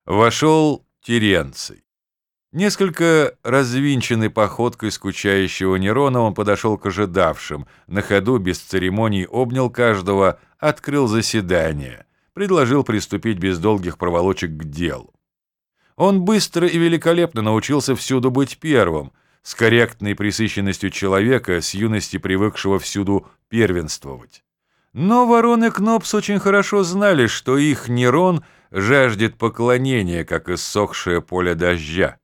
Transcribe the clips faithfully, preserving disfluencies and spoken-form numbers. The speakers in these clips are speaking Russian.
Вошел Теренций. Несколько развинченной походкой скучающего Нерона он подошел к ожидавшим, на ходу без церемоний обнял каждого, открыл заседание, предложил приступить без долгих проволочек к делу. Он быстро и великолепно научился всюду быть первым, с корректной пресыщенностью человека, с юности привыкшего всюду первенствовать. Но Ворон и Кнопс очень хорошо знали, что их Нерон жаждет поклонения, как иссохшее поле дождя.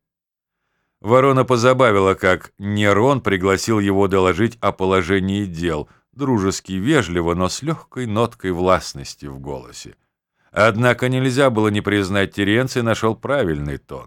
Ворона позабавила, как Нерон пригласил его доложить о положении дел, дружески вежливо, но с легкой ноткой властности в голосе. Однако нельзя было не признать, Теренций нашел правильный тон.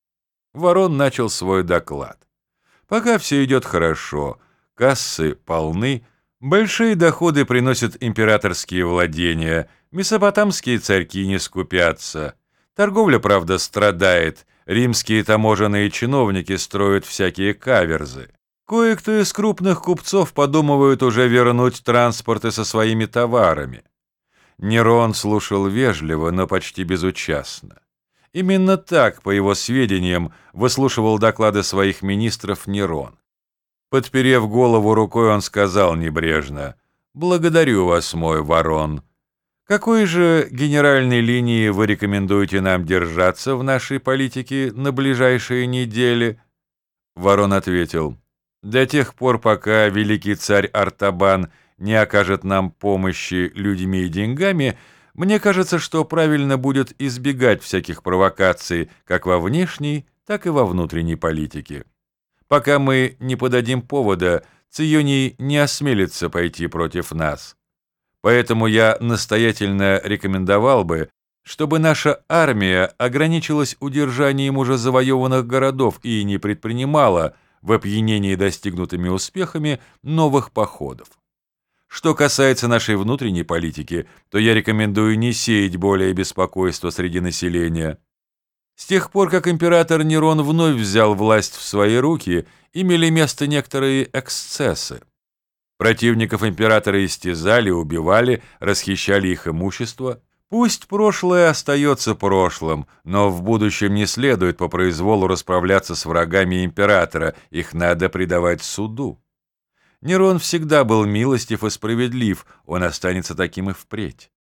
Ворон начал свой доклад. Пока все идет хорошо, кассы полны, большие доходы приносят императорские владения, месопотамские царьки не скупятся. Торговля, правда, страдает, римские таможенные чиновники строят всякие каверзы. Кое-кто из крупных купцов подумывают уже вернуть транспорты со своими товарами. Нерон слушал вежливо, но почти безучастно. Именно так, по его сведениям, выслушивал доклады своих министров Нерон. Подперев голову рукой, он сказал небрежно: «Благодарю вас, мой Ворон. Какой же генеральной линии вы рекомендуете нам держаться в нашей политике на ближайшие недели?» Ворон ответил: «До тех пор, пока великий царь Артабан не окажет нам помощи людьми и деньгами, мне кажется, что правильно будет избегать всяких провокаций как во внешней, так и во внутренней политике. Пока мы не подадим повода, Ционий не осмелится пойти против нас. Поэтому я настоятельно рекомендовал бы, чтобы наша армия ограничилась удержанием уже завоеванных городов и не предпринимала, в опьянении достигнутыми успехами, новых походов. Что касается нашей внутренней политики, то я рекомендую не сеять более беспокойства среди населения. С тех пор, как император Нерон вновь взял власть в свои руки, имели место некоторые эксцессы. Противников императора истязали, убивали, расхищали их имущество. Пусть прошлое остается прошлым, но в будущем не следует по произволу расправляться с врагами императора, их надо предавать суду. Нерон всегда был милостив и справедлив, он останется таким и впредь.